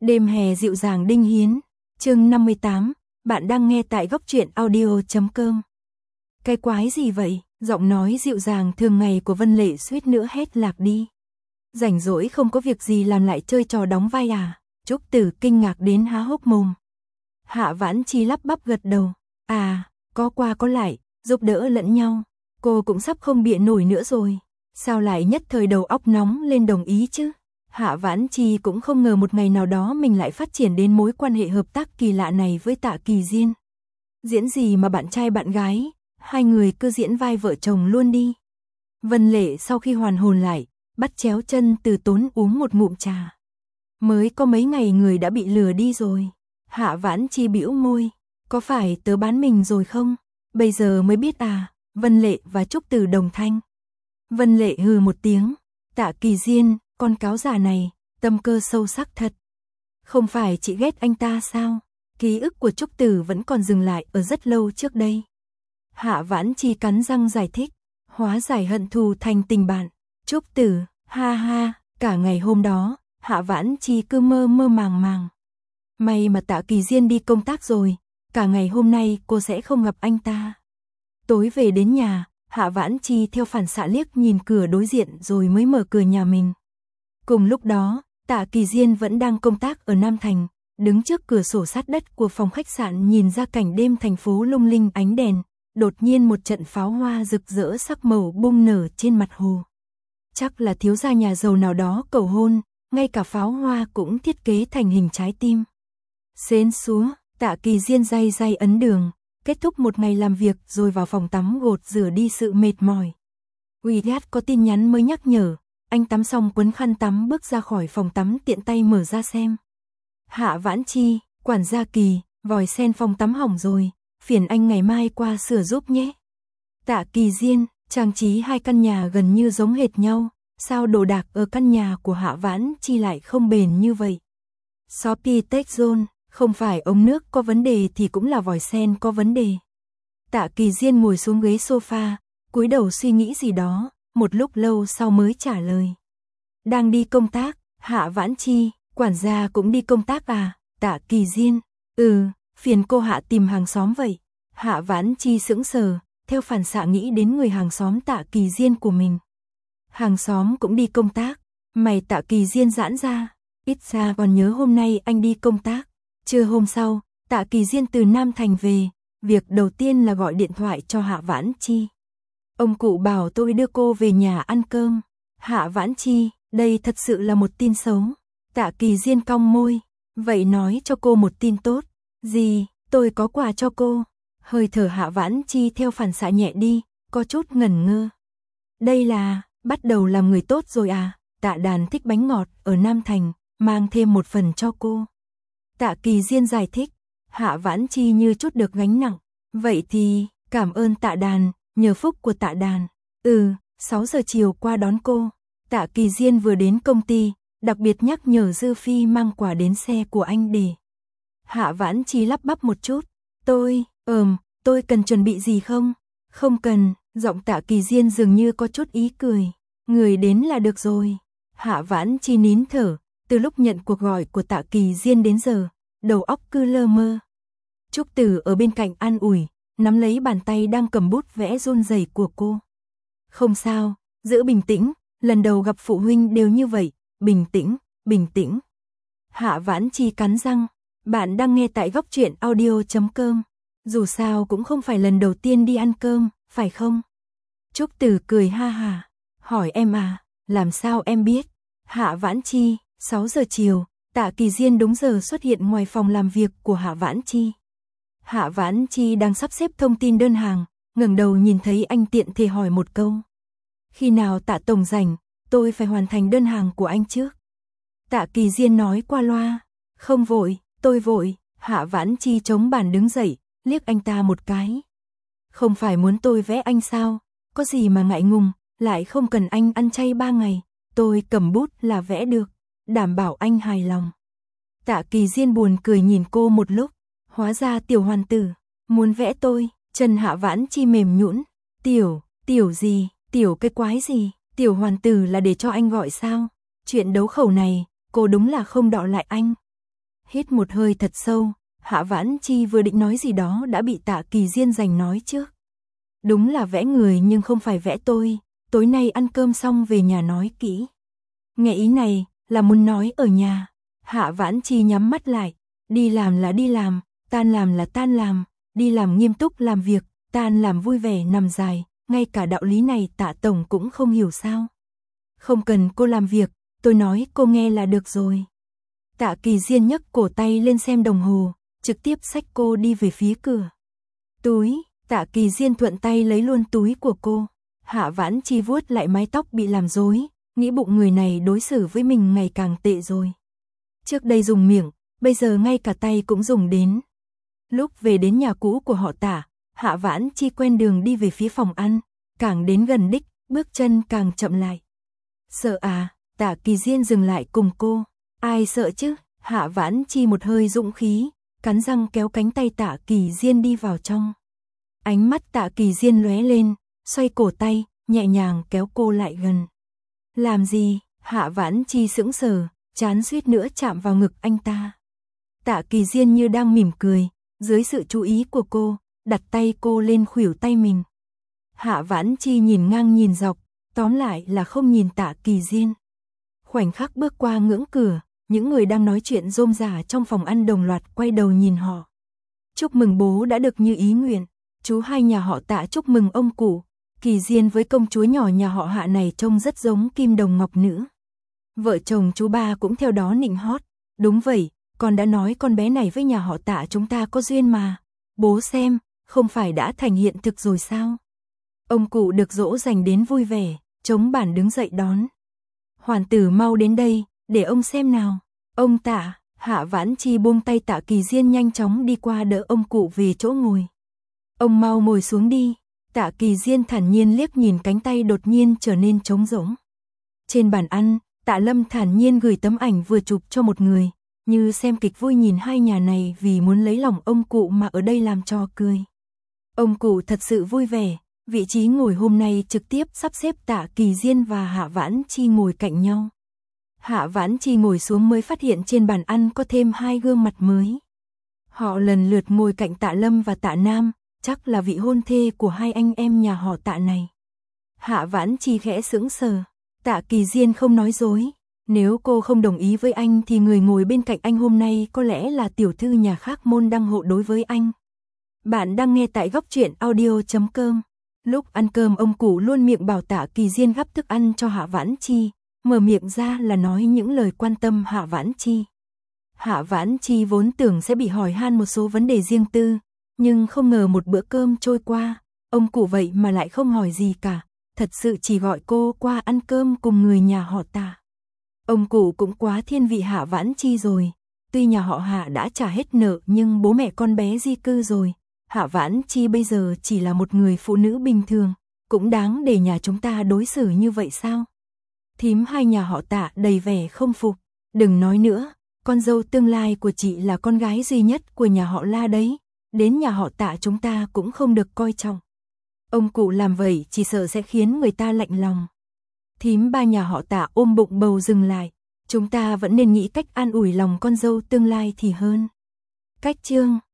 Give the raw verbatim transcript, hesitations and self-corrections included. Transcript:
Đêm hè dịu dàng Đinh Hiến, chương năm mươi tám, bạn đang nghe tại góc truyện audio chấm com. Cái quái gì vậy? Giọng nói dịu dàng thường ngày của Vân Lệ suýt nữa hét lạc đi. Rảnh rỗi không có việc gì làm lại chơi trò đóng vai à? Trúc Tử kinh ngạc đến há hốc mồm. Hạ Vãn Chi lắp bắp gật đầu. À, có qua có lại, giúp đỡ lẫn nhau. Cô cũng sắp không bịa nổi nữa rồi. Sao lại nhất thời đầu óc nóng lên đồng ý chứ? Hạ Vãn Chi cũng không ngờ một ngày nào đó mình lại phát triển đến mối quan hệ hợp tác kỳ lạ này với Tạ Kỳ Diên. Diễn gì mà bạn trai bạn gái, hai người cứ diễn vai vợ chồng luôn đi. Vân Lệ sau khi hoàn hồn lại, bắt chéo chân Từ Tốn uống một ngụm trà. Mới có mấy ngày người đã bị lừa đi rồi. Hạ Vãn Chi bĩu môi, có phải tớ bán mình rồi không? Bây giờ mới biết à? Vân Lệ và Trúc Tử đồng thanh. Vân Lệ hừ một tiếng, Tạ Kỳ Diên, con cáo già này, tâm cơ sâu sắc thật. Không phải chị ghét anh ta sao? Ký ức của Trúc Tử vẫn còn dừng lại ở rất lâu trước đây. Hạ Vãn Chi cắn răng giải thích, hóa giải hận thù thành tình bạn. Trúc Tử, ha ha, cả ngày hôm đó, Hạ Vãn Chi cứ mơ mơ màng màng. May mà Tạ Kỳ Diên đi công tác rồi, cả ngày hôm nay cô sẽ không gặp anh ta. Tối về đến nhà, Hạ Vãn Chi theo phản xạ liếc nhìn cửa đối diện rồi mới mở cửa nhà mình. Cùng lúc đó, Tạ Kỳ Diên vẫn đang công tác ở Nam Thành, đứng trước cửa sổ sát đất của phòng khách sạn nhìn ra cảnh đêm thành phố lung linh ánh đèn, đột nhiên một trận pháo hoa rực rỡ sắc màu bung nở trên mặt hồ. Chắc là thiếu gia nhà giàu nào đó cầu hôn, ngay cả pháo hoa cũng thiết kế thành hình trái tim. Xến xúa, Tạ Kỳ Diên day day ấn đường, kết thúc một ngày làm việc rồi vào phòng tắm gột rửa đi sự mệt mỏi. WeChat có tin nhắn mới nhắc nhở. Anh tắm xong quấn khăn tắm bước ra khỏi phòng tắm tiện tay mở ra xem. Hạ Vãn Chi, quản gia Kỳ, vòi sen phòng tắm hỏng rồi, phiền anh ngày mai qua sửa giúp nhé. Tạ Kỳ Diên, trang trí hai căn nhà gần như giống hệt nhau, sao đồ đạc ở căn nhà của Hạ Vãn Chi lại không bền như vậy? Shopee Tech Zone, không phải ống nước có vấn đề thì cũng là vòi sen có vấn đề. Tạ Kỳ Diên ngồi xuống ghế sofa, cúi đầu suy nghĩ gì đó. Một lúc lâu sau mới trả lời. Đang đi công tác, Hạ Vãn Chi, quản gia cũng đi công tác à? Tạ Kỳ Diên, ừ, phiền cô Hạ tìm hàng xóm vậy. Hạ Vãn Chi sững sờ, theo phản xạ nghĩ đến người hàng xóm Tạ Kỳ Diên của mình. Hàng xóm cũng đi công tác, mày Tạ Kỳ Diên giãn ra, ít ra còn nhớ hôm nay anh đi công tác. Trưa hôm sau, Tạ Kỳ Diên từ Nam Thành về, việc đầu tiên là gọi điện thoại cho Hạ Vãn Chi. Ông cụ bảo tôi đưa cô về nhà ăn cơm. Hạ Vãn Chi, đây thật sự là một tin xấu. Tạ Kỳ Diên cong môi, vậy nói cho cô một tin tốt. Gì, tôi có quà cho cô. Hơi thở Hạ Vãn Chi theo phản xạ nhẹ đi, có chút ngẩn ngơ. Đây là, bắt đầu làm người tốt rồi à? Tạ Đàn thích bánh ngọt ở Nam Thành, mang thêm một phần cho cô. Tạ Kỳ Diên giải thích, Hạ Vãn Chi như chút được gánh nặng. Vậy thì, cảm ơn Tạ Đàn. Nhờ phúc của Tạ Đàn. Ừ, sáu giờ chiều qua đón cô. Tạ Kỳ Diên vừa đến công ty, đặc biệt nhắc nhở Dư Phi mang quà đến xe của anh để. Hạ Vãn Chi lắp bắp một chút. Tôi, ừm, tôi cần chuẩn bị gì không? Không cần, giọng Tạ Kỳ Diên dường như có chút ý cười. Người đến là được rồi. Hạ Vãn Chi nín thở, từ lúc nhận cuộc gọi của Tạ Kỳ Diên đến giờ, đầu óc cứ lơ mơ. Trúc Tử ở bên cạnh an ủi, nắm lấy bàn tay đang cầm bút vẽ run rẩy của cô. Không sao, giữ bình tĩnh, lần đầu gặp phụ huynh đều như vậy, bình tĩnh, bình tĩnh. Hạ Vãn Chi cắn răng, bạn đang nghe tại góc truyện audio chấm com. Dù sao cũng không phải lần đầu tiên đi ăn cơm, phải không? Trúc Tử cười ha ha, hỏi em à, làm sao em biết? Hạ Vãn Chi, sáu giờ chiều, Tạ Kỳ Diên đúng giờ xuất hiện ngoài phòng làm việc của Hạ Vãn Chi. Hạ Vãn Chi đang sắp xếp thông tin đơn hàng, ngẩng đầu nhìn thấy anh tiện thể hỏi một câu. Khi nào Tạ tổng rảnh, tôi phải hoàn thành đơn hàng của anh trước. Tạ Kỳ Diên nói qua loa, không vội, tôi vội. Hạ Vãn Chi chống bàn đứng dậy, liếc anh ta một cái. Không phải muốn tôi vẽ anh sao, có gì mà ngại ngùng, lại không cần anh ăn chay ba ngày, tôi cầm bút là vẽ được, đảm bảo anh hài lòng. Tạ Kỳ Diên buồn cười nhìn cô một lúc. Hóa ra tiểu hoàn tử, muốn vẽ tôi, chân Hạ Vãn Chi mềm nhũn. Tiểu, tiểu gì, tiểu cái quái gì, tiểu hoàn tử là để cho anh gọi sao? Chuyện đấu khẩu này, cô đúng là không đọ lại anh. Hít một hơi thật sâu, Hạ Vãn Chi vừa định nói gì đó đã bị Tạ Kỳ Diên giành nói trước. Đúng là vẽ người nhưng không phải vẽ tôi, tối nay ăn cơm xong về nhà nói kỹ. Nghe ý này, là muốn nói ở nhà. Hạ Vãn Chi nhắm mắt lại, đi làm là đi làm, tan làm là tan làm, đi làm nghiêm túc làm việc, tan làm vui vẻ nằm dài, ngay cả đạo lý này Tạ tổng cũng không hiểu sao. Không cần cô làm việc, tôi nói cô nghe là được rồi. Tạ Kỳ Diên nhấc cổ tay lên xem đồng hồ, trực tiếp xách cô đi về phía cửa. Túi, Tạ Kỳ Diên thuận tay lấy luôn túi của cô. Hạ Vãn Chi vuốt lại mái tóc bị làm rối, nghĩ bụng người này đối xử với mình ngày càng tệ rồi. Trước đây dùng miệng, bây giờ ngay cả tay cũng dùng đến. Lúc về đến nhà cũ của họ Tạ, Hạ Vãn Chi quen đường đi về phía phòng ăn, càng đến gần đích, bước chân càng chậm lại. Sợ à? Tạ Kỳ Diên dừng lại cùng cô. Ai sợ chứ? Hạ Vãn Chi một hơi dũng khí, cắn răng kéo cánh tay Tạ Kỳ Diên đi vào trong. Ánh mắt Tạ Kỳ Diên lóe lên, xoay cổ tay, nhẹ nhàng kéo cô lại gần. Làm gì? Hạ Vãn Chi sững sờ, chán suýt nữa chạm vào ngực anh ta. Tạ Kỳ Diên như đang mỉm cười, dưới sự chú ý của cô, đặt tay cô lên khuỷu tay mình. Hạ Vãn Chi nhìn ngang nhìn dọc, tóm lại là không nhìn Tạ Kỳ Diên. Khoảnh khắc bước qua ngưỡng cửa, những người đang nói chuyện rôm rả trong phòng ăn đồng loạt quay đầu nhìn họ. Chúc mừng bố đã được như ý nguyện, chú hai nhà họ Tạ chúc mừng ông cụ. Kỳ Diên với công chúa nhỏ nhà họ Hạ này trông rất giống kim đồng ngọc nữ. Vợ chồng chú ba cũng theo đó nịnh hót. Đúng vậy, con đã nói con bé này với nhà họ Tạ chúng ta có duyên mà. Bố xem, không phải đã thành hiện thực rồi sao? Ông cụ được dỗ dành đến vui vẻ, chống bản đứng dậy đón. Hoàn tử mau đến đây, để ông xem nào. Ông Tạ, Hạ Vãn Chi buông tay Tạ Kỳ Diên nhanh chóng đi qua đỡ ông cụ về chỗ ngồi. Ông mau ngồi xuống đi. Tạ Kỳ Diên thản nhiên liếc nhìn cánh tay đột nhiên trở nên trống rỗng. Trên bàn ăn, Tạ Lâm thản nhiên gửi tấm ảnh vừa chụp cho một người, như xem kịch vui nhìn hai nhà này vì muốn lấy lòng ông cụ mà ở đây làm trò cười. Ông cụ thật sự vui vẻ, vị trí ngồi hôm nay trực tiếp sắp xếp Tạ Kỳ Diên và Hạ Vãn Chi ngồi cạnh nhau. Hạ Vãn Chi ngồi xuống mới phát hiện trên bàn ăn có thêm hai gương mặt mới. Họ lần lượt ngồi cạnh Tạ Lâm và Tạ Nam, chắc là vị hôn thê của hai anh em nhà họ Tạ này. Hạ Vãn Chi khẽ sững sờ, Tạ Kỳ Diên không nói dối, nếu cô không đồng ý với anh thì người ngồi bên cạnh anh hôm nay có lẽ là tiểu thư nhà khác môn đăng hộ đối với anh. Bạn đang nghe tại góc truyện audio chấm com. Lúc ăn cơm ông cụ luôn miệng bảo Tạ Kỳ Diên gắp thức ăn cho Hạ Vãn Chi, mở miệng ra là nói những lời quan tâm Hạ Vãn Chi. Hạ Vãn Chi vốn tưởng sẽ bị hỏi han một số vấn đề riêng tư, nhưng không ngờ một bữa cơm trôi qua, ông cụ vậy mà lại không hỏi gì cả, thật sự chỉ gọi cô qua ăn cơm cùng người nhà họ Tạ. Ông cụ cũng quá thiên vị Hạ Vãn Chi rồi, tuy nhà họ Hạ đã trả hết nợ nhưng bố mẹ con bé di cư rồi, Hạ Vãn Chi bây giờ chỉ là một người phụ nữ bình thường, cũng đáng để nhà chúng ta đối xử như vậy sao? Thím hai nhà họ Tạ đầy vẻ không phục, đừng nói nữa, con dâu tương lai của chị là con gái duy nhất của nhà họ La đấy, đến nhà họ Tạ chúng ta cũng không được coi trọng. Ông cụ làm vậy chỉ sợ sẽ khiến người ta lạnh lòng. Thím ba nhà họ Tạ ôm bụng bầu dừng lại, chúng ta vẫn nên nghĩ cách an ủi lòng con dâu tương lai thì hơn. Cách chương